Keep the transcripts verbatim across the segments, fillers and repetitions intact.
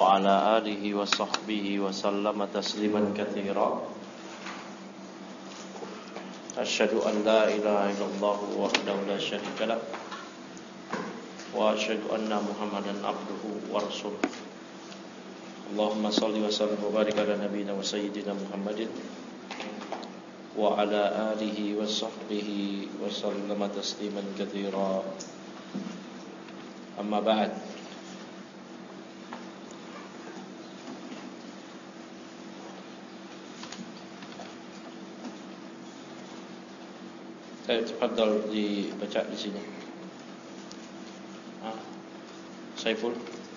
وعلى آله وصحبه وسلم تسليما كثيرا أشهد أن لا إله إلا الله وحده لا شريك له وأشهد أن محمدا عبده ورسوله اللهم صل وسلم وبارك على نبينا وسيدنا محمد وعلى آله وصحبه وسلم تسليما كثيرا أما بعد Tafadhal dibaca di sini. Ah, Saiful.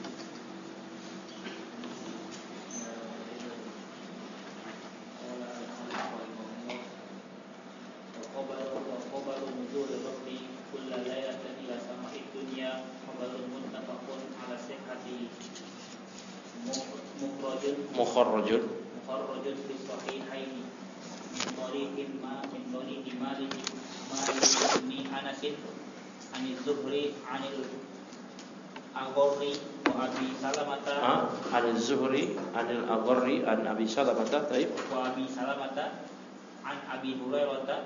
Mukharrajun Mukharrajun fi sahihaini min tariqin ma min tariqi Malik Malik bin Anas anil Zuhri anil Agharri wa Abi Salamata ah anil Zuhri anil Agharri an Abi Salamata taib wa Abi Salamata an Abi Hurairah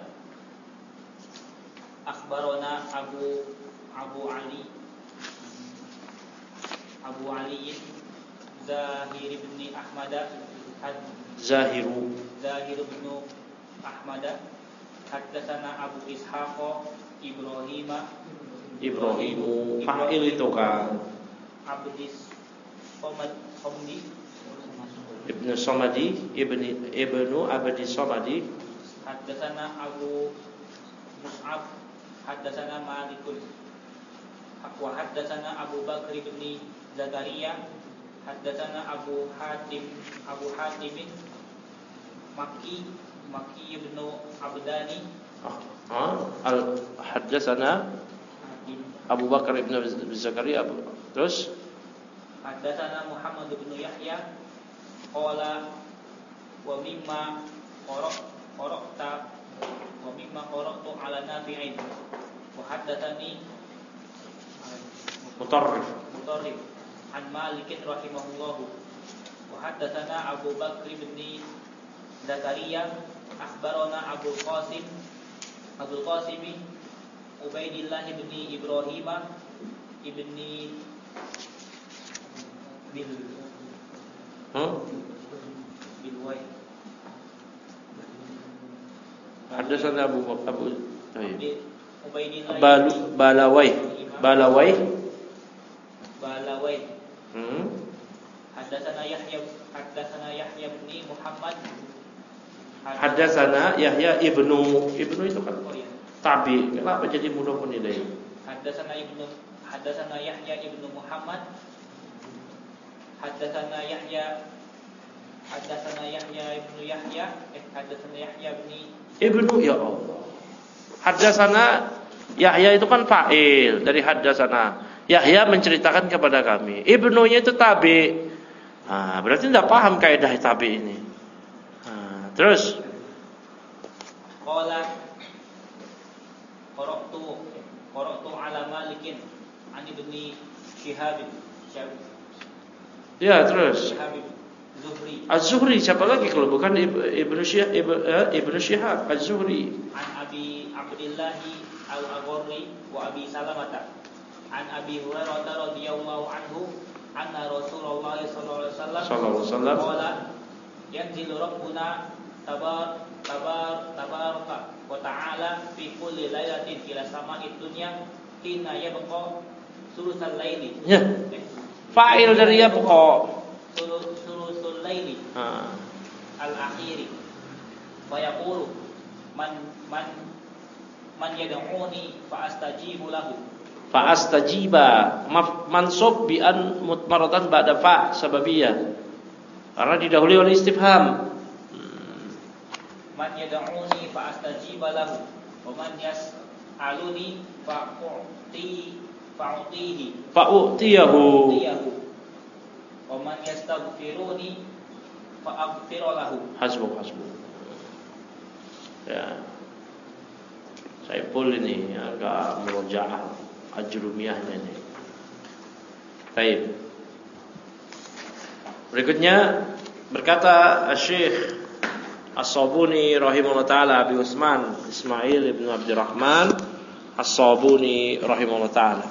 akhbarana Abu Abu Ali Abu Ali Zahir bin Ahmad Zahiru Zahir bin Ahmad haddatsana Abu Ishaq Ibrahim Ibrahimu fa'il itu kan Abdis Somad Somdi Ibnu Somadi Ibni Ibnu Abdi Somadi haddatsana Abu Mus'ab haddatsana Malikun wa haddatsana Abu Bakr bin Zakaria haddatsana Abu Hatim Abu Hatim Makki Makki bin Abdani ah al haddatsana Abu Bakar ibn Zakaria terus haddatsana Muhammad bin Yahya qala wa mimma qaraq qaraqta wa mimma qaraqtu ala Nafi'in wa haddatsani Mutarrif Mutarrif an Malik rahimahullahu wa haddatsana Abu Bakr bin Zakaria akhbarana Abu Qasim Abu Qasim Ubaidillah bin Ibrahim ibn bil hmm? Bilwai Haddatsana Abu Abu Ubaidillah Balu Balawai Balawai Balawai hmm? Haddatsana Yahya Haddatsana Yahya bin Muhammad Haddatsana Yahya ibnu Ibnu itu kan oh, iya. Tabi kenapa jadi mudah menilai Haddatsana Ibnu Haddatsana Yahya ibnu Muhammad Haddatsana Yahya Haddatsana Yahya ibnu Yahya eh Haddatsana Yahya bin Ibnu ya Allah Haddatsana Yahya itu kan fa'il dari haddatsana Yahya menceritakan kepada kami Ibnunya itu tabi nah, berarti tidak paham kaidah tabi ini nah, terus qala qara'tu qara'tu ala Malikin an ibni Shihab ya terus Shihab Zuhri Az-Zuhri siapa lagi kalau bukan Ibnu Syihab Ibnu Syihab Az-Zuhri an Abi Abdullah Al-Agharri wa Abi Salamata an Abi Hurairah radhiyallahu anhu anna Rasulullah sallallahu alaihi wasallam qala yanzilu rabbuna tabar tabar tabaraka wa ta'ala fi kulli lailatin ila sama'id dunya hina yabqa sulusal laili ya fa'il dari yabqa sulusul laili ha al-akhiri wa yaqulu man man man yad'uni fa astajibu lahu fa astajiba mansub bi an mutmaratan ba'da fa sababiyah karena didahului oleh istifham man yad'uni fa astajiba lahu wa man yas'aluni fa u'ti fa u'tihi fa u'tiyahu wa man yastaghfiruni fa aghfir lahu hasbuk hasbuk ya Saiful ini agak murojaah ajrumiyahnya ini. Baik. Berikutnya berkata Syekh As-Sabuni rahimahullah taala, Abi Utsman Ismail ibn Abdurrahman As-Sabuni rahimahullah taala,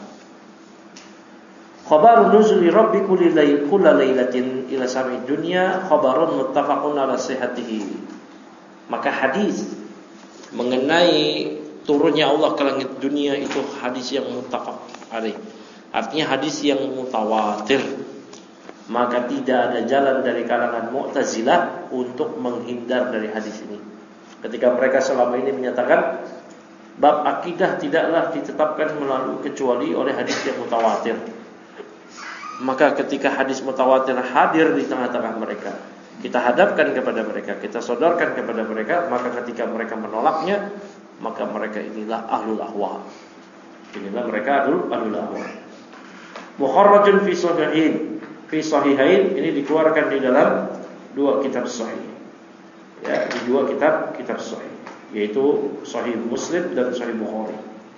khabar nuzuli rabbi kulli layl kulla lailatin ila sam'i dunya khabarun muttafaqun ala sihhatihi. Maka hadis mengenai turunnya Allah ke langit dunia itu hadis yang muttafaq alaih, artinya hadis yang mutawatir. Maka tidak ada jalan dari kalangan Mu'tazilah untuk menghindar dari hadis ini. Ketika mereka selama ini menyatakan bab akidah tidaklah ditetapkan melalui kecuali oleh hadis yang mutawatir, maka ketika hadis mutawatir hadir di tengah-tengah mereka, kita hadapkan kepada mereka, kita sodorkan kepada mereka, maka ketika mereka menolaknya, maka mereka inilah ahlul ahwa. Inilah mereka ahlul ahlul ahwa. Mukharrajun fi sahihain, fi sahihain ini dikeluarkan di dalam dua kitab sahih. Ya, di dua kitab kitab sahih, yaitu Sahih Muslim dan Sahih Bukhari.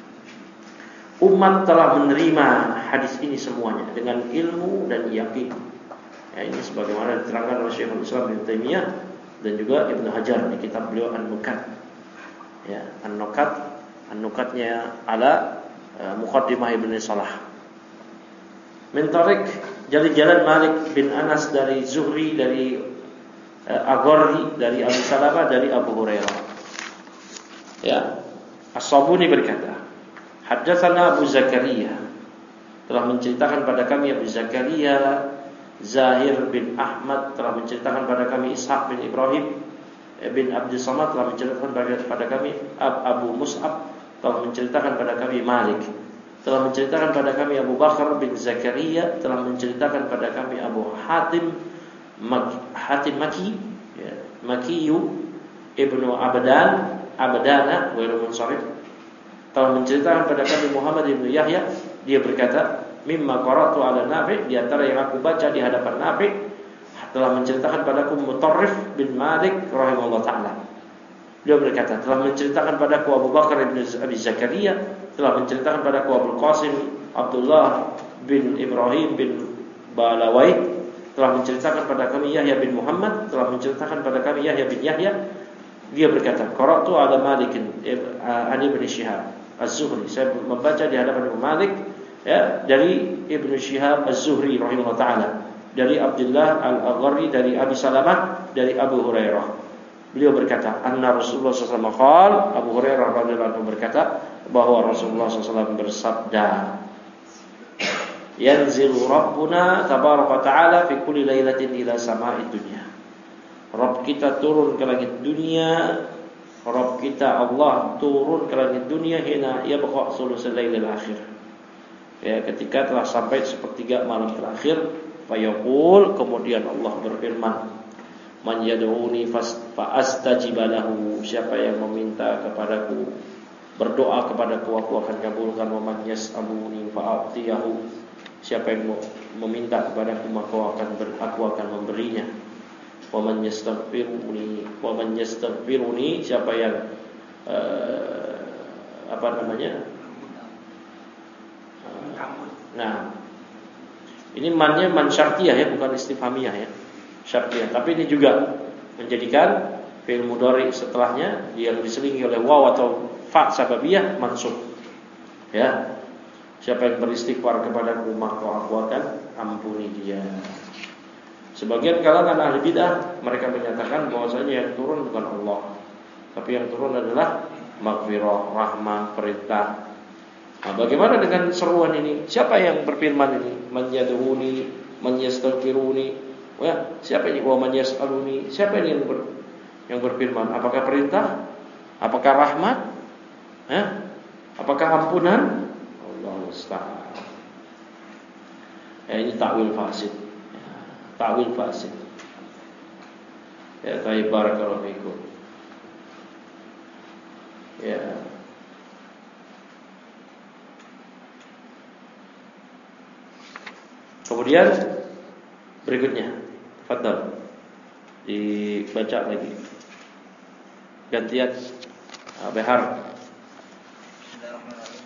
Umat telah menerima hadis ini semuanya dengan ilmu dan yakin. Ya, ini sebagaimana diterangkan oleh Syekhul Islam Ibnu Taimiyah dan juga Ibnu Hajar di kitab beliau An-Nukat. Ya, An-Nukat, An-Nukatnya ala uh, Muqaddimah Ibnu Salah. Min tariq jalan-jalan Malik bin Anas dari Zuhri, dari uh, Agharri, dari Abu Salamah, dari Abu Hurairah. Ya, As-Sabuni berkata, haddatsana Abu Zakaria, telah menceritakan pada kami Abu Zakaria Zahir bin Ahmad, telah menceritakan pada kami Ishaq bin Ibrahim bin Abdul Samad, telah menceritakan pada kami Abu Mus'ab, telah menceritakan pada kami Malik, telah menceritakan pada kami Abu Bakar bin Zakaria, telah menceritakan pada kami Abu Hatim Hatim Maki, ya, Makiyu Ibnu Abdan Abdana wa Munsharif, telah menceritakan pada kami Muhammad bin Yahya, dia berkata, mimma qara'tu ala Nafi', di antara yang aku baca di hadapan Nafi', telah menceritakan padaku Mutarrif bin Malik rahimahullah taala. Dia berkata, telah menceritakan padaku Abu Bakar bin Abi Zakaria, telah menceritakan padaku Abu Qasim Abdullah bin Ibrahim bin Balawai, telah menceritakan pada kami Yahya bin Muhammad, telah menceritakan pada kami Yahya bin Yahya. Dia berkata, qara'tu ala Malikin ani bin Syihab Az-Zuhri, saya membaca di hadapan Imam Malik, ya, dari Ibnu Syihab Az-Zuhri rahimahullah taala, dari Abdullah Al-Agharri, dari Abi Salamah, dari Abu Hurairah. Beliau berkata, anna Rasulullah sallallahu alaihi wasallam qala, Abu Hurairah radhiyallahu anhu berkata bahwa Rasulullah sallallahu alaihi wasallam bersabda, yanzilu Rabbuna tabaraka ta'ala fi kulli lailatin ila sama'id dunya. Rabb kita turun ke langit dunia, Rabb kita Allah turun ke langit dunia hina yabqa sulusul lailil akhir. Ya, ketika telah sampai sepertiga malam terakhir, fayaqul, kemudian Allah berfirman, man yad'uni fastajib lahu, siapa yang meminta kepadaku, berdoa kepadaku, aku akan kabulkan. Wa man yas'aluni fa'atiyahu, siapa yang meminta kepadaku, maka akan ber, aku akan memberinya. Wa man yastaghfiruni, wa man yastaghfiruni, siapa yang uh, apa namanya? Nah, ini mannya man syartiyah ya, bukan istifhamiyah ya, syartiyah. Tapi ini juga menjadikan fi'il mudhari setelahnya yang diselingi oleh waw atau fa sababiyah mansub. Ya, siapa yang beristighfar kepadaku, maka aku akan ampuni dia. Sebagian kalangan ahli bidah mereka menyatakan bahwasanya yang turun bukan Allah, tapi yang turun adalah maghfirah, rahmah, perintah. Nah, bagaimana dengan seruan ini? Siapa yang berfirman ini? Man yad'uni, man yastaghfiruni. Oh ya, siapa ini? Wa man yas'aluni. Siapa ini yang ber, yang berfirman? Apakah perintah? Apakah rahmat? Eh? Apakah ampunan? Allah musta'an. Ya, ini takwil fasid. Ya, takwil fasid. Ya, tayyib, barakallahu fikum. Ya. Kemudian berikutnya, tafadhal dibaca lagi. Gantian Behar. Bismillahirrahmanirrahim.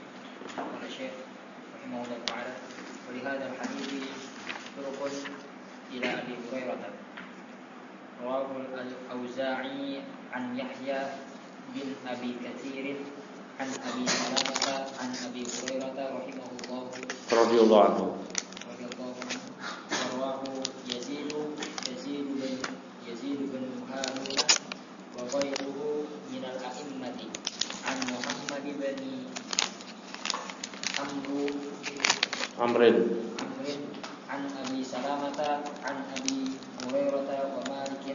Qala Syekh rahimahullah taala, wa li hadzal hadithi turuqun Abi Hurairah. Rawahu al-Auza'i an Yahya bin Abi Katsir an Abi Salamah an Abi Hurairah rahimahullah radhiyallahu anhu. Radhiyallahu anhu. Rawahu Yazid Yazid bin Yazid bin Harun wa ghayruhu min al-a'immati an Muhammad bin Amru Amrin Amrin an Abi Salamah an Abi Hurairah wa Malik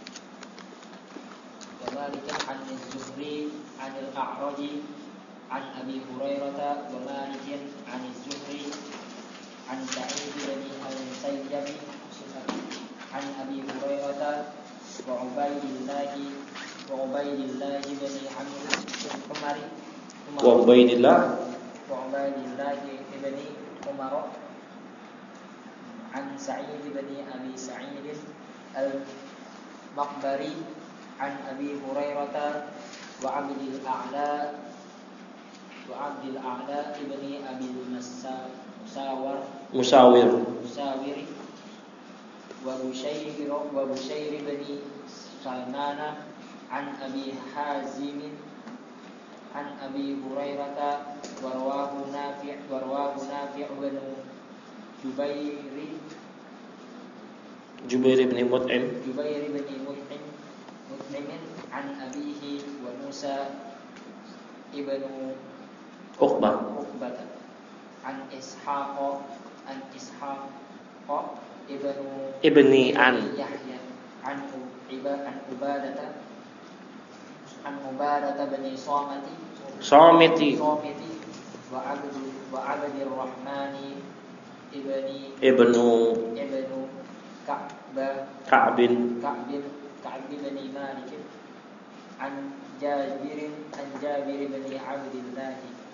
wa Malik an Az-Zuhri an al-A'raj an Abi Hurairah wa Malik an Az-Zuhri an Sa'id bin al-Musayyib an Abi Hurairah wa Ubaidillah wa Ubaidillah bin Amr Umari wa Ubaidillah wa Ubaidillah bin Umar an Sa'id bin Abi Sa'id al-Maqbari an Abi Hurairah wa Abdul A'la wa Abdul A'la ibn Abi Musawar Musawir Musawir wa Bushayr wa Bushayr bin Salman an Abi Hazim an Abi Hurairah wa rawahu Nafi' wa rawahu Nafi' bin Jubair Jubair bin Mut'im Jubair bin Mut'im Mut'im an abihi wa Musa ibn Uqbah Uqbah an Ishaq an Ishaq ibn ibni an Yahya an Uba an Ubadah an Ubadah bin Samiti Samiti Samiti wa Abdu wa Abdur Rahmani ibni ibnu ibnu Ka'bah Ka'bin Ka'bin Ka'b bin Malik an Jabir an Jabir bin Abdullah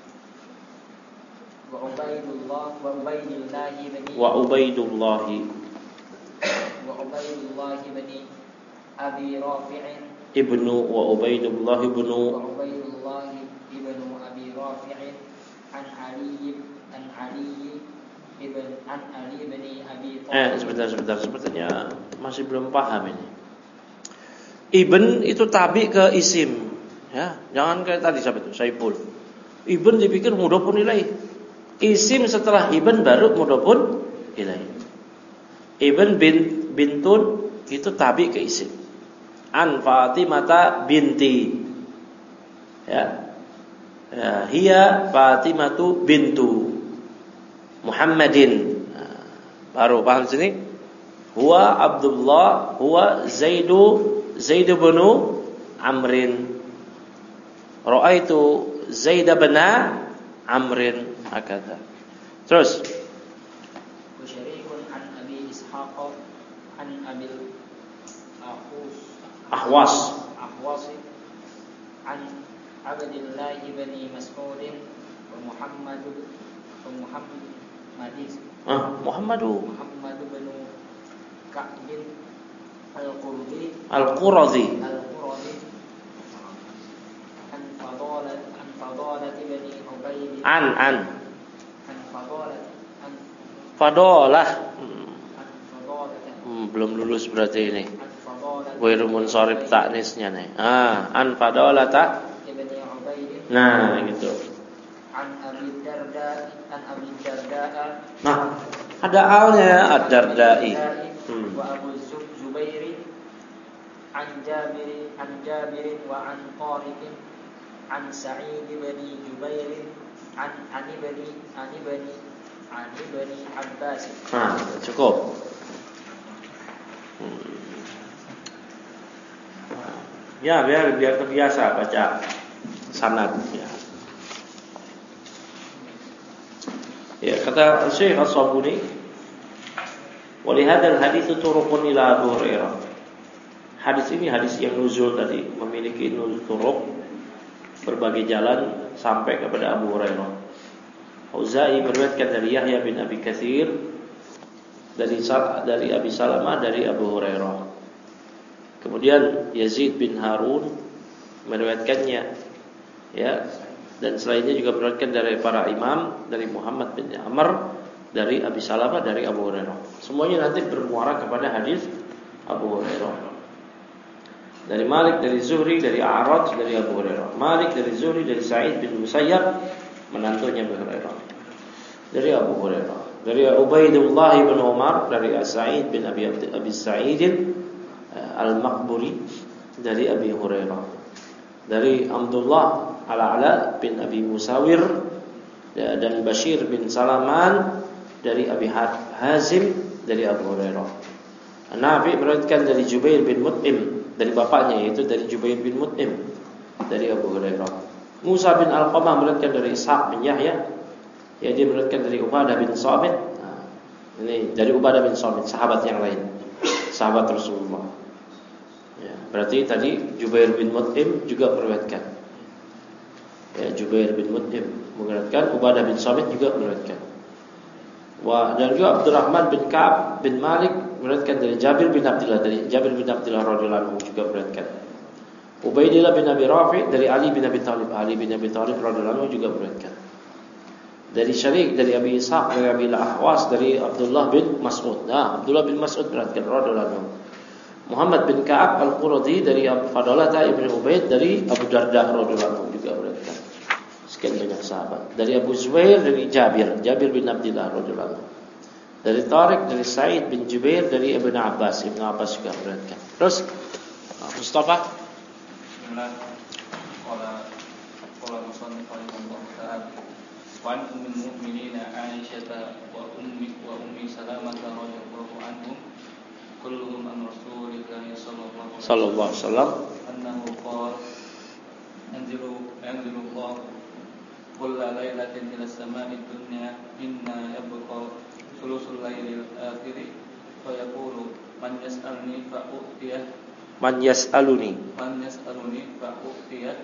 wa Ubaidullah wa Ubaidillah bin wa Ubaidullah wa Ubaidullah bin Abi Rafi' ibnu wa Ubaidullah ibnu wa Ubaidullah ibnu Abi Rafi' an Ali an Ali ibn an Ali bin Abi Thalib. Eh sebentar sebentar sepertinya masih belum paham ini. Ibn itu tabi ke isim, ya. Jangan kayak tadi siapa itu Saiful. Ibn dipikir mudhofun ilaih. Isim setelah ibn baru mudhofun ilaih. Ibn bin bintun itu tabi ke isim. An Fatimata binti. Ya. Ya, hiya Fatimatu bintu Muhammadin. Nah, baru paham sini? Huwa Abdullah, huwa Zaidu, Zaid bin Amrin. Ra'aitu Zaid bin Amrin hakadha. Terus Musyarikun an Abi Ishaq an Abil Ahus Ahwas Ahwas an Abdullah bin Mas'ud wa Muhammad wa Muhammad Madis ah, Muhammadu Muhammad bin Ka'b al-Qurdi Al-Qurazi al-Qurdi an Fadalah an Fadalah bin Ubaid An An an Fadalah an Fadalah an Fadalah hmm, belum lulus berarti ini. an Fadalah Ghairu munsharif ta'nisnya nih. Ah, an Fadalah ta. ibn Ubaid Nah, gitu. an Abi Darda an Abi Darda Nah, ada alnya ad-Dardai. Hmm. wa Abu Zubair an Jabir an Jabir wa an Tariq an Sa'id bin Jubair an an ibn an ibn an ibn Abbas. Nah, cukup. Hmm. Ya, biar biar terbiasa baca sanad ya. Ya, kata Syekh As-Sabuni, wa li hadzal hadits turuqun ila Abu Hurairah. Hadis ini hadis yang nuzul tadi, memiliki nuzul turuq, berbagai jalan sampai kepada Abu Hurairah. Auza'i meriwayatkan dari Yahya bin Abi Katsir dari dari Abi Salamah dari Abu Hurairah. Kemudian Yazid bin Harun meriwayatkannya, ya, dan selainnya juga meriwayatkan dari para imam dari Muhammad bin Amr dari Abi Salamah dari Abu Hurairah. Semuanya nanti bermuara kepada hadis Abu Hurairah. Dari Malik, dari Zuhri, dari A'raj, dari Abu Hurairah. Malik dari Zuhri, dari Sa'id bin Musayyab, menantunya Abu Hurairah. Dari Abu Hurairah. Dari Ubaidullah bin Umar, dari Sa'id bin Abi Abi Sa'id Al-Maqburi, dari Abi Hurairah. Dari Abdullah Al-A'la bin Abi Musawir dan Bashir bin Salaman dari Abi Hazim dari Abu Hurairah. Nafi meriwayatkan dari Jubair bin Mut'im dari bapaknya, yaitu dari Jubair bin Mut'im dari Abu Hurairah. Musa bin Alqamah meriwayatkan dari Ishaq bin Yahya, ya dia meriwayatkan dari Ubadah bin Samit. Nah, ini dari Ubadah bin Samit, sahabat yang lain, sahabat Rasulullah. Ya, berarti tadi Jubair bin Mut'im juga meriwayatkan. Ya, Jubair bin Mut'im meriwayatkan, Ubadah bin Samit juga meriwayatkan. Wah, dan juga Abdurrahman bin Ka'ab bin Malik meriwayatkan dari Jabir bin Abdullah, dari Jabir bin Abdullah radhiyallahu anhu juga meriwayatkan. Ubaidillah bin Abi Rafi dari Ali bin Abi Thalib, Ali bin Abi Thalib radhiyallahu anhu juga meriwayatkan. Dari Syarik, dari Abi Ishaq, dari Abi Al-Ahwas, dari Abdullah bin Mas'ud. Nah, Abdullah bin Mas'ud meriwayatkan radhiyallahu anhu. Muhammad bin Ka'ab Al-Quradi dari Abu Fadalah ibn Ubaid dari Abu Darda radhiyallahu anhu juga meriwayatkan. Sekian banyak sahabat. Dari Abu Zubair, dari Jabir, Jabir bin Abdullah radhiyallahu anhu. Dari Tariq, dari Sa'id bin Jubair, dari Ibnu Abbas, Ibnu Abbas juga meriwayatkan. Terus Mustafa. Bismillah. Qala qala musannif rahimahullah ta'ala. Wa an ummul mu'minin Aisyah wa ummi wa ummi Salamah radhiyallahu anhum kulluhum an Rasulillah sallallahu alaihi wasallam annahu qala anzilu anzilu Allah kulla lailatin ila samai dunya inna yabqa sulusul lailil akhir fa yaqulu man yas'alni fa u'tiyah man yas'aluni man yas'aluni fa u'tiyah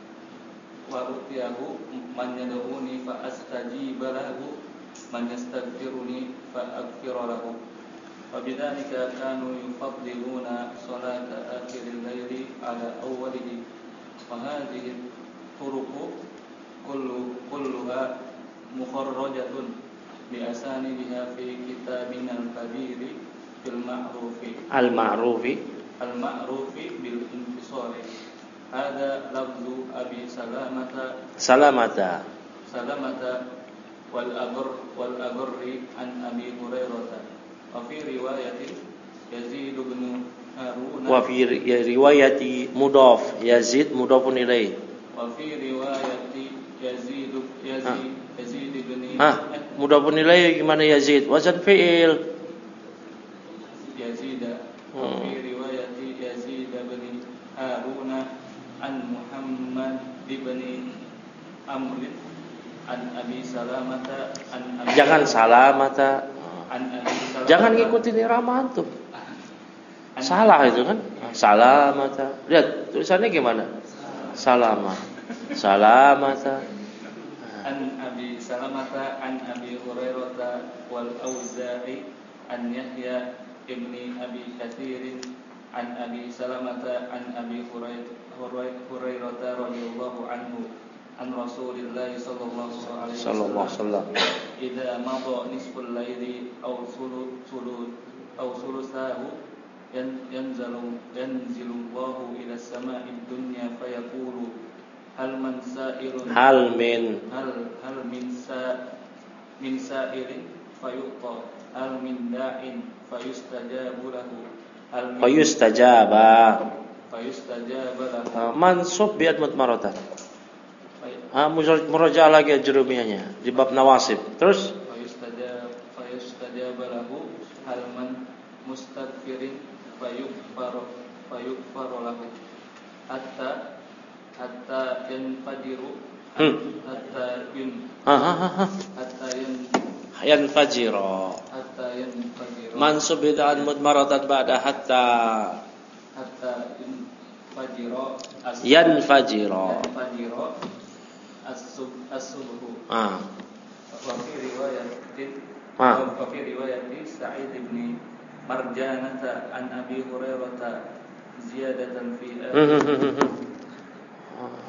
wa u'tiyahu man yad'uni fa astajiba lahu man yastaghfiruni fa aghfira lahu. وبذلك كانوا يفضلون صلاة آخر الليل على أوله وهذه الطرق كل كلها مخرجة بأسانيدها في كتابنا الكبير في المعروف المعروف المعروف بالانفصال. هذا لفظ أبي سلامة سلامة سلامة والأبر والأبر عن أبي هريرة. وفي رواية يزيد بن هارون وفي رواية مضاف يزيد مضاف إليه وفي رواية يزيد يزيد يزيد بن ah مضاف إليه gimana Yazid wazan fi'il يزيد وفي رواية يزيد بن هارون عن محمد بن عمرو عن أبي سلامة عن أبي jangan salamata Salamata. Jangan ngikutin irama antum. Salah itu kan? Salamata. Lihat tulisannya gimana? Salama. Salamata. An Abi Salamata an Abi Hurairah wal Auza'i an Yahya ibni Abi Katsir an Abi Salamata an Abi Hurairah radhiyallahu anhu an Rasulillah sallallahu alaihi wasallam idza madha nisful laili aw sulu sulu aw sulusahu yanzalu yanzilu Allahu ila samai dunya fayaqulu hal man sa'ilun hal min hal hal min sa min sa'ilin fayu'ta hal min da'in fayustajabu lahu hal fayustajaba fayustajaba lahu mansub bi'at mutmaratan. Ah, murajaah lagi jurumiyahnya di bab nawasib. Terus fayustajaba lahu hal man mustaghfirin fayughfaru fayughfaru lahu hatta hatta yanfajiru hatta yun hatta yan yanfajira hatta yanfajiru mansub bid'an mudmaratan ba'da hatta hatta yanfajira yanfajira yanfajira as-sub as-subhu. Ah. Wa fi riwayatin Ah. wa fi riwayati Sa'id bin Marjanata an Abi Hurairah ziyadatan fi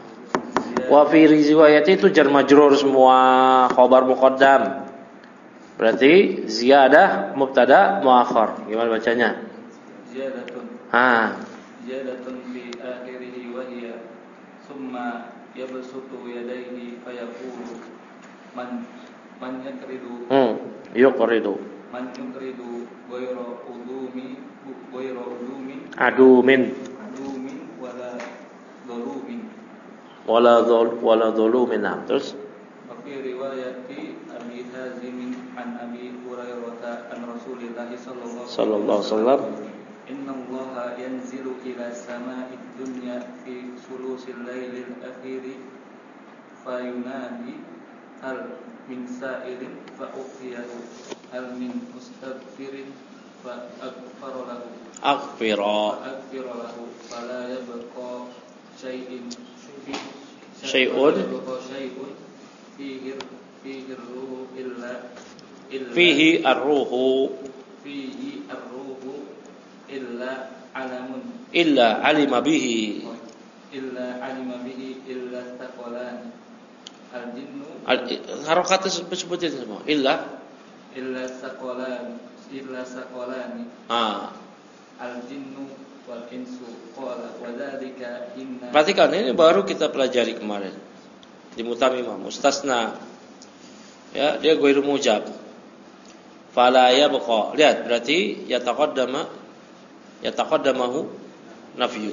wa fi riwayati itu jar majrur semua khabar muqaddam. Berarti ziyadah mubtada muakhar. Gimana bacanya? Ziyadatun. Ah. Ziyadatun fi akhirih wa hiya summa yabsutu yadayhi fayaqulu man man yakridu. Hmm, yuqridu. Man yukridu ghayra udumi ghayra udumi Adumin. adumin wala dhalumin. Wala dhul wala dhulumin. Terus Fi riwayati Abi Hazim an Abi Hurairah an Rasulillah sallallahu sallallahu alaihi wasallam, inna Allaha yanzilu ila sama'id dunya fi sulusil lailil akhir fa yunadi hal min sa'irin fa uqiyahu hal min mustaghfirin fa aghfara lahu aghfira aghfira lahu fala yabqa syai'in syai'un syai'un fihi fihi ruhu illa illa fihi ar-ruhu fihi ar-ruhu illa alamun illa alima bihi illa alima bihi illa taqalan al-jinnu harokat sebutin semua illa illa saqalan illa saqalan ah al-jinnu wal insu qala wa dzalika inna. Perhatikan, ini baru kita pelajari kemarin di mutamimah mustasna. Ya, dia ghairu mujab. Fala yabqa. Lihat, berarti yataqaddama yataqaddamahu nafyun.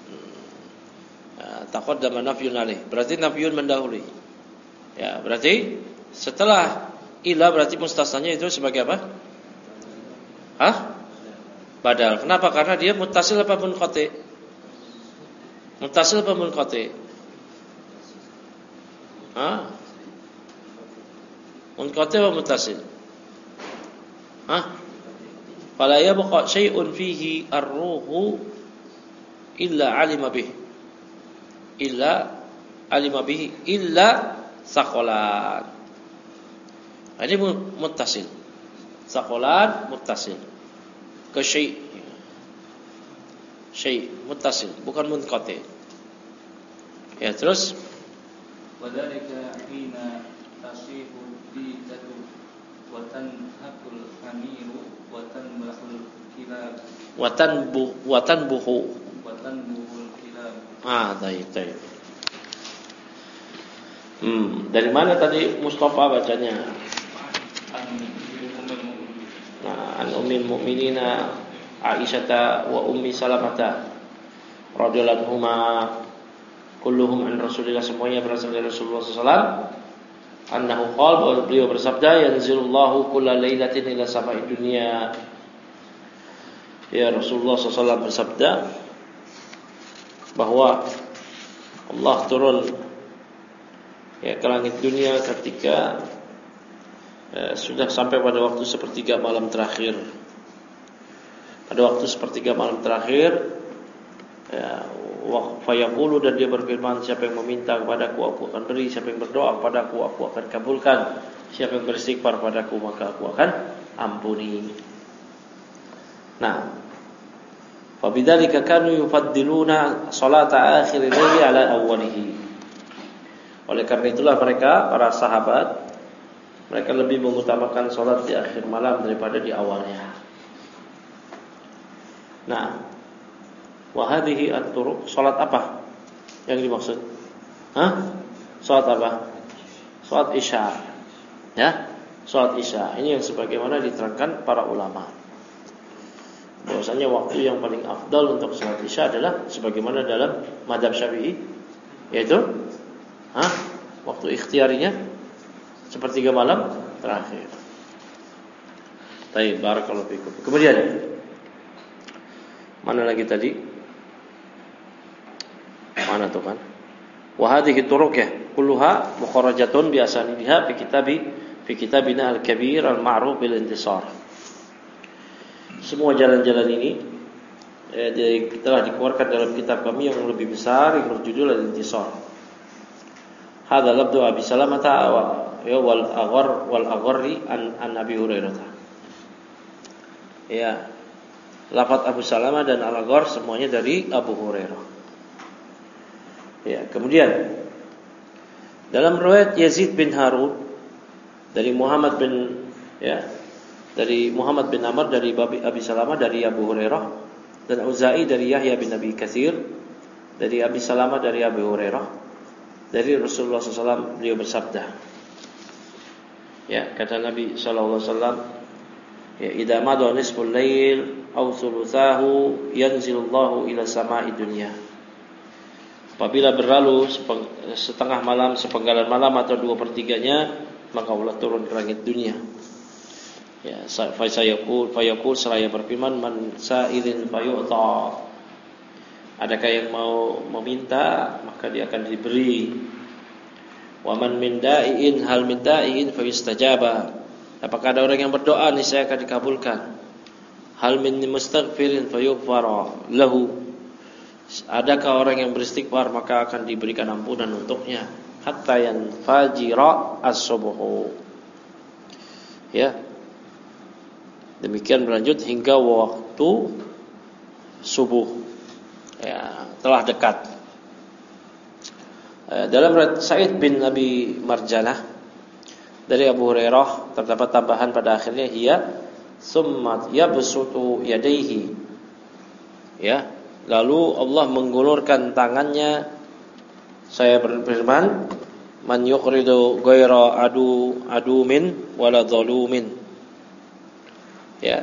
Ya, taqaddama nafyun alaih. Berarti nafyun mendahului. Ya, berarti setelah ila berarti mustasnanya itu sebagai apa? Hah? Badal. Kenapa? Karena dia muttasil apa munqati? Muttasil apa munqati? Hah? Munqati wa muttasil? Hah? Fala yabqa syai'un fihi ar-ruhu illa alima bih. Illa alima bihi illa saqalan. Ini muttasil. Saqalan muttasil. Ke syai' syai' muttasil, bukan munqati. Ya, terus Wadhalika hina tasihu ditatu wa tanhaqul hamiru wa tanbahul kilab wa tanbu wa tanbuhu wa tanbuhul kilab. Ah, baik, baik. Hmm, dari mana tadi Mustafa bacanya? Nah, an ummil mu'minina Aisyah wa ummi Salamah radhiyallahu anhuma kulluhum an Rasulillah, semuanya berasal dari Rasulullah sallallahu alaihi wasallam. Annahu qala, beliau bersabda, yanzilullahu kulla lailatin ila sama'id dunya. Ya, Rasulullah sallallahu alaihi wasallam bersabda bahwa Allah turun ya ke langit dunia ketika eh, sudah sampai pada waktu sepertiga malam terakhir. Pada waktu sepertiga malam terakhir, ya, wa fayaqulu, dan dia berfirman, siapa yang meminta kepadaku aku akan beri, siapa yang berdoa kepadaku aku akan kabulkan, siapa yang beristighfar padaku maka aku akan ampuni. Nah, fabidzalika kanu yufaddiluna salata akhiril laili ala awwalihi. Oleh karena itulah mereka para sahabat mereka lebih mengutamakan salat di akhir malam daripada di awalnya. Nah, wa hadhihi at-turuq, salat apa yang dimaksud? Hah? Salat apa? Salat Isya. Ya, salat Isya. Ini yang sebagaimana diterangkan para ulama. Bahwasanya waktu yang paling afdal untuk salat Isya adalah sebagaimana dalam mazhab Syafi'i, yaitu hah? Waktu ikhtiarinya sepertiga malam terakhir. Baik, barakallahu fikum. Kemudian mana lagi tadi? Mana tuh kan? Wa hadhihi turuq ya, kulluha mukharrajatun bi asanidiha fi kitabi fi kitabina al-kabir al-ma'ruf bil intisar. Semua jalan-jalan ini eh, telah dikeluarkan dalam kitab kami yang lebih besar yang berjudul Al-Intisar. Hadza labdu Abi Salamah wa ya wal aghar wal agharri an an Abi Hurairah. Ya, lafaz Abu Salamah dan Al-Aghar semuanya dari Abu Hurairah. Ya, kemudian dalam riwayat Yazid bin Harun dari Muhammad bin Ya. Dari Muhammad bin Amr dari Abi Salamah dari Abu Hurairah, dan Auza'i dari Yahya bin Abi Katsir dari Abi Salamah dari Abu Hurairah, dari Rasulullah sallallahu alaihi wasallam, beliau bersabda. Ya, kata Nabi sallallahu alaihi wasallam, ya, idza madha nisful lail aw thuluthahu yanzilullahu ila sama'i dunya. Apabila berlalu setengah malam, sepenggalan malam atau dua pertiganya, maka Allah turun ke langit dunia. Ya, fa sayaqul fa yaqul seraya berfirman, man sa'ilin fayu'ta. Adakah yang mau meminta, maka dia akan diberi. Wa man min da'iin hal min da'iin fayustajaba. Apakah ada orang yang berdoa, niscaya akan dikabulkan. Hal min mustaghfirin fayughfara lahu. Adakah orang yang beristighfar, maka akan diberikan ampunan untuknya. Hatta yanfajira as-subuh. Ya. Demikian berlanjut hingga waktu subuh, ya, telah dekat. Dalam riwayat Sa'id bin Abi Marjanah dari Abu Hurairah terdapat tambahan pada akhirnya, hiya summa yabsutu yadayhi. Ya, lalu Allah menggulurkan tangannya. Saya berfirman, man yuqridu ghaira adu adumin wala zalumin. Ya,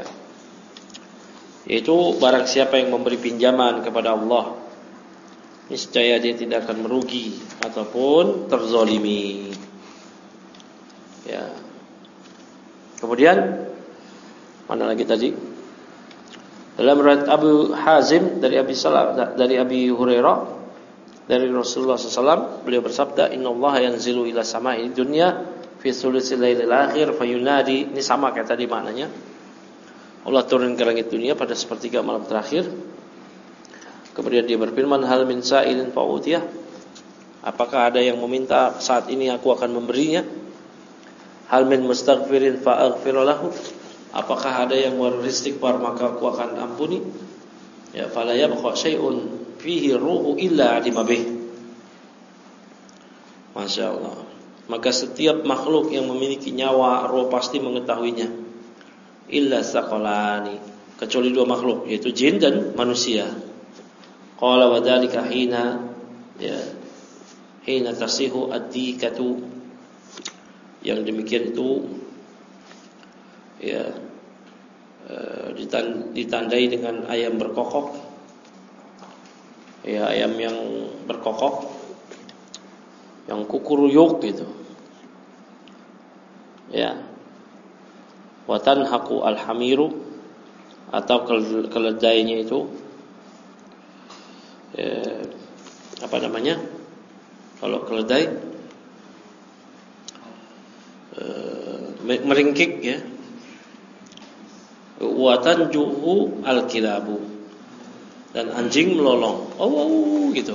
yaitu barang siapa yang memberi pinjaman kepada Allah, niscaya dia tidak akan merugi ataupun terzalimi. Ya. Kemudian mana lagi tadi? Dalam riwayat Abu Hazim dari Abi Salam dari Abi Hurairah dari Rasulullah sallallahu alaihi wasallam, beliau bersabda, innallaha yanzilu ila sama'i dunya fi thuluthil lailil akhir fayunadi. Ini sama kayak tadi maknanya. Allah turun ke langit dunia pada sepertiga malam terakhir. Kemudian dia berfirman, hal min sa'ilin fa'utiyah. Apakah ada yang meminta, saat ini aku akan memberinya. Hal min mustaghfirin fa'aghfir lahu. Apakah ada yang beristighfar, maka aku akan ampuni. Ya, fala yabqa syai'un fihi ruhu illa alima bih. Masya Allah. Maka setiap makhluk yang memiliki nyawa, roh pasti mengetahuinya. Illa saqalani, kecuali dua makhluk, yaitu jin dan manusia. Qala wa dzalika hina, ya, hina tasihu ad-dikatu. Yang demikian itu, ya, ditandai dengan ayam berkokok. Ya, ayam yang berkokok, yang kukuruyuk gitu. Ya. Wa tanhaqu al-hamiru, atau keledainya itu, eh, apa namanya? Kalau keledai eh, meringkik, ya. Wa tanjuhu al-kilabu, dan anjing melolong. Oh, oh gitu.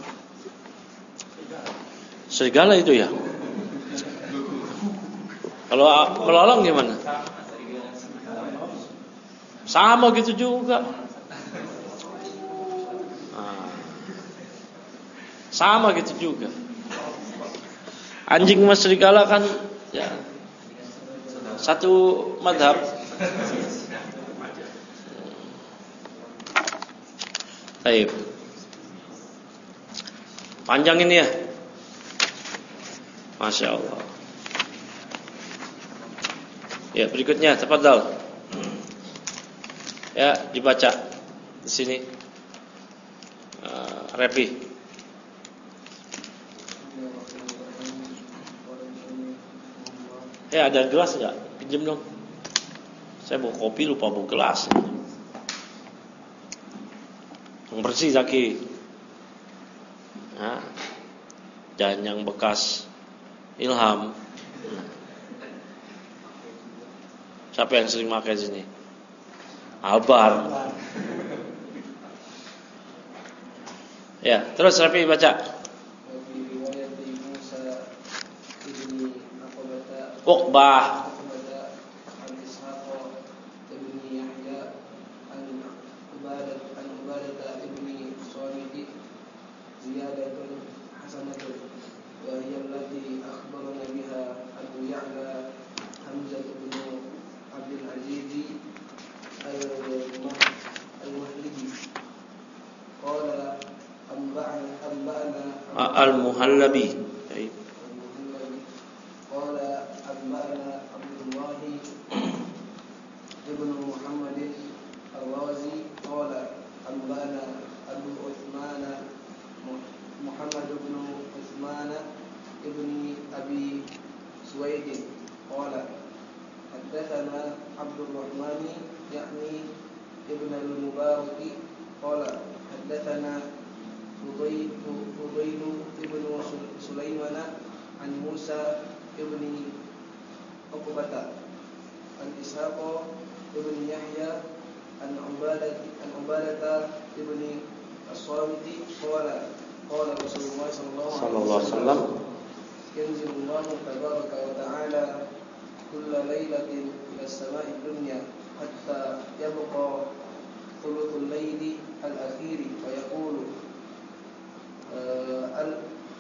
Serigala itu ya. Kalau melolong gimana? Sama gitu juga. Nah, sama gitu juga. Anjing sama serigala kan, ya, satu madhab. Baik. Panjang ini ya. Masya Allah. Ya, berikutnya, tafadhal. Ya, dibaca di sini. Uh, Repi. Ya, ada gelas enggak? Pinjam dong. Saya bawa kopi lupa bawa gelas. Yang bersih Zaki. Nah, jangan yang bekas Ilham. Siapa yang sering pakai sini? Albar. Ya, terus Rafi baca. Uqbah. Al-Muhallabi. Qala Abana Abdullah ibn Muhammad Al-Razi qala Abana Abu Uthman Muhammad ibn Uthman ibn Abi Suwaid qala haddatsana Abdul Rahman yakni ibn al-Mubarak qala haddatsana Fudayl Fudayl ibn Sulaiman an Musa ibn Uqbah an Ishaq ibn Yahya an Ubadah an Ubadah ibn As-Samit qala qala Rasulullah sallallahu alaihi wasallam yanzilullahu tabaraka wa ta'ala kulla lailatin ila as-sama'i dunya hatta yabqa thuluthul layli al-akhir fa yaqulu al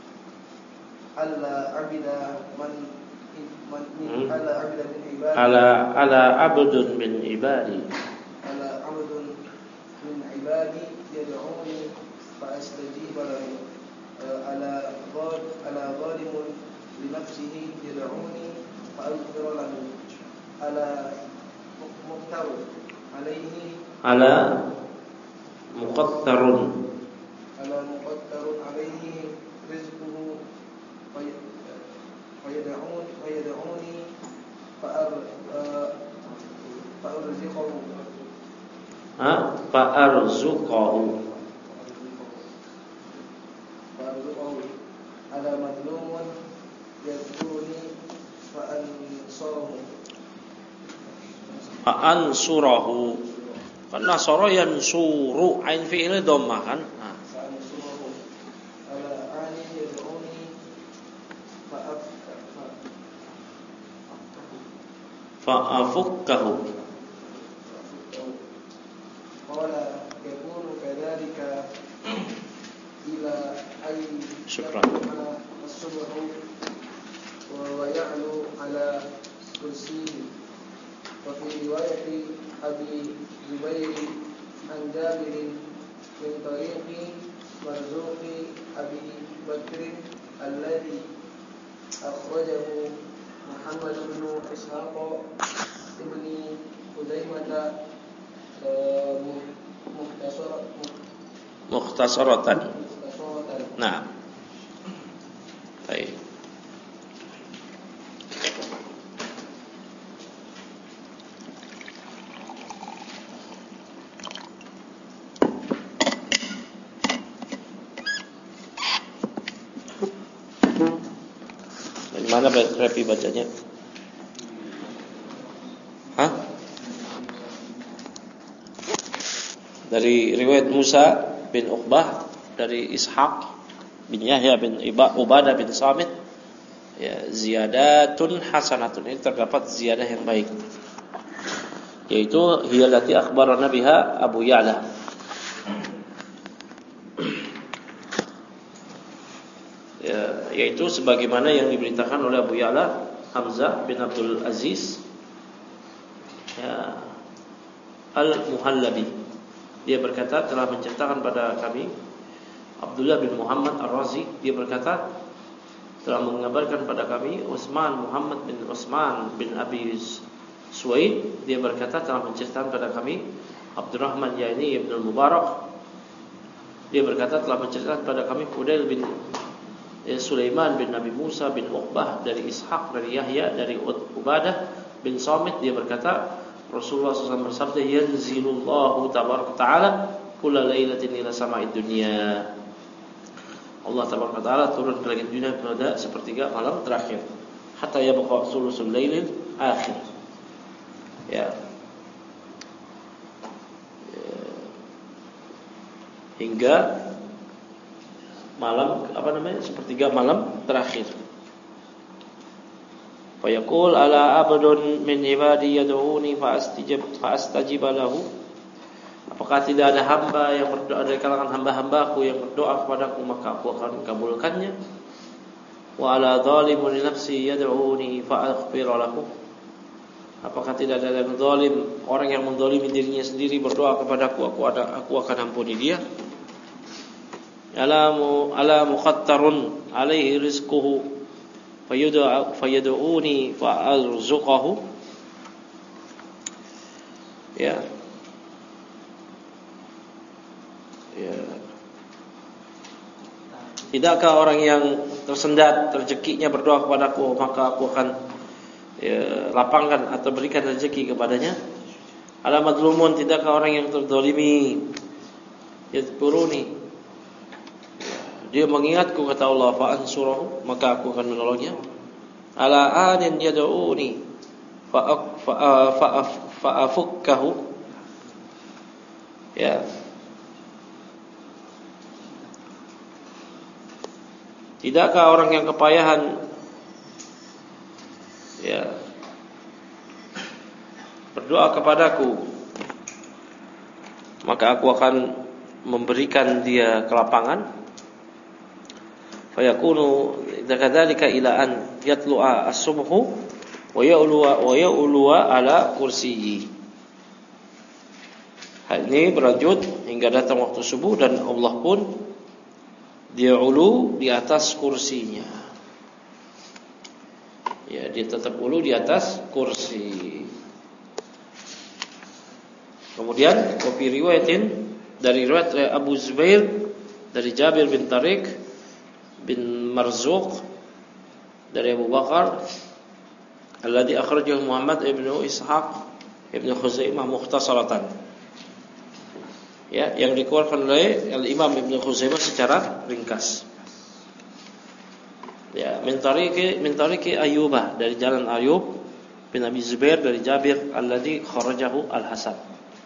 alla abida man man ala abida min ibadi ala ala abdun min ibadi ala abdun min ibadi yad'uni fa astajib lahu ala dhad ala zalimun li nafsihi yad'uni fa aghfir lahu ala muqtar alayhi ala muqattarun ala muqattarun alayhi rizquhu fayad'uni fayad'uni fa arzuqahu ha fa arzuqahu fa arzuqahu ala madlumun yad'uni fa ansurahu fa ansurahu kan nasara yansuru ain fi'il dhammah kan. Fa'afukkahu qala yakunu kadzalika ila ay syukran as-subhu wa ya'lu ala kursiyi wa fi riwayati Abi Zubair an Jabir min tariqi marzuqi Abi Bakr alladhi akhrajahu Muhammad bin Ishaq ibn Uzaimah mukhtasar mukhtasaratan. Nah. Baik. Mana Repi bacanya? Hah? Dari riwayat Musa bin Uqbah dari Ishaq bin Yahya bin Ubadah bin Samit. Ya, ziyadatun hasanatun. Ini terdapat ziyadah yang baik. Yaitu hiyallati akhbarana biha Abu Ya'la. Ya, yaitu sebagaimana yang diberitakan oleh Abu Ya'la Hamzah bin Abdul Aziz ya, Al-Muhallabi. Dia berkata telah menceritakan pada kami Abdullah bin Muhammad Ar-Razi. Dia berkata telah mengabarkan pada kami Utsman Muhammad bin Utsman bin Abi Suwaid. Dia berkata telah menceritakan pada kami Abdurrahman yakni Ibn Mubarak. Dia berkata telah menceritakan pada kami Fudayl bin Sulaiman bin Nabi Musa bin Uqbah dari Ishaq dari Yahya dari Ubadah bin Samit. Dia berkata Rasulullah shallallahu alaihi wasallam bersabda yanzilullahu tabaraka ta'ala kulla lailatin ila sama'id dunya. Allah tabaraka ta'ala turun ke langit dunia pada sepertiga malam terakhir hatta yabqa sulusul lailil akhir. Ya. Hingga malam apa namanya sepertiga malam terakhir. Fa yaqul ala abdun min ibadi yad'uni fa astajib fa astajib lahu. Apakah tidak ada hamba yang berdoa dari kalangan hamba-hambaku yang berdoa kepadaku maka aku akan kabulkannya. Wa ala zalimun li nafsi yad'uni fa aghfir lahu. Apakah tidak ada yang zalim, orang yang menzalimi dirinya sendiri berdoa kepadaku, aku ada aku akan ampuni dia. alamu ala muqattarun alaihi rizquhu fayud'a fayad'uni fa'arzuqahu. Ya. Ya. Tidakkah orang yang tersendat rezekinya berdoa kepadaku, maka aku akan ya, lapangkan atau berikan rezeki kepadanya. Ala madlumun, tidakkah orang yang terzalimi yadhkuruni, dia mengingatku, kata Allah, fa ansurahu, maka aku akan menolongnya. Ala anin yad'uni fa fa fa afukkahu. Ya. Tidakkah orang yang kepayahan ya berdoa kepadaku, maka aku akan memberikan dia kelapangan. Fayakunu dzalika ila an yatlu'a as-subhu wa ya'luwa wa ya'luwa ala kursiyyi. Hal ini berlanjut hingga datang waktu subuh dan Allah pun dia ulu di atas kursinya. Ya, dia tetap ulu di atas kursi. Kemudian kopi riwayatin dari riwayat Abu Zubair dari Jabir bin Tariq bin Marzuq dari Abu Bakar alladhi akhrajahu Muhammad ibnu Ishaq ibnu Khuzaimah mukhtasaratan. Ya, yang dikeluarkan oleh Al-Imam Ibnu Khuzaimah secara ringkas. Ya, min tariqi min tariqi Ayyubah, dari jalan Ayyub bin Abi Zubair dari Jabir alladhi kharajahu Al-Hasan.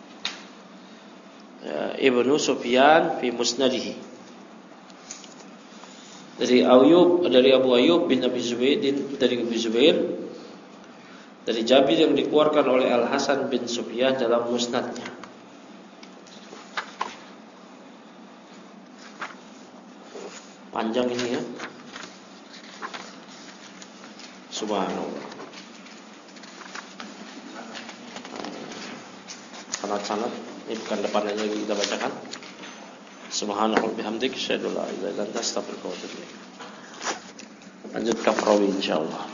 Ya, Ibnu Sufyan fi musnadihi. Dari Ayyub, dari Abu Ayyub bin Abi Zubair, dari Abu Zubair dari Jabir yang dikeluarkan oleh Al-Hasan bin Sufyan dalam musnadnya. Panjang ini ya. Subhanallah. Sanad-sanad ini bukan depannya lagi kita bacakan. Subhanallah bihamdik, asyhadu an la ilaha illa anta, astaghfiruka wa atubu ilaik. Lanjut ke perawi insyaallah.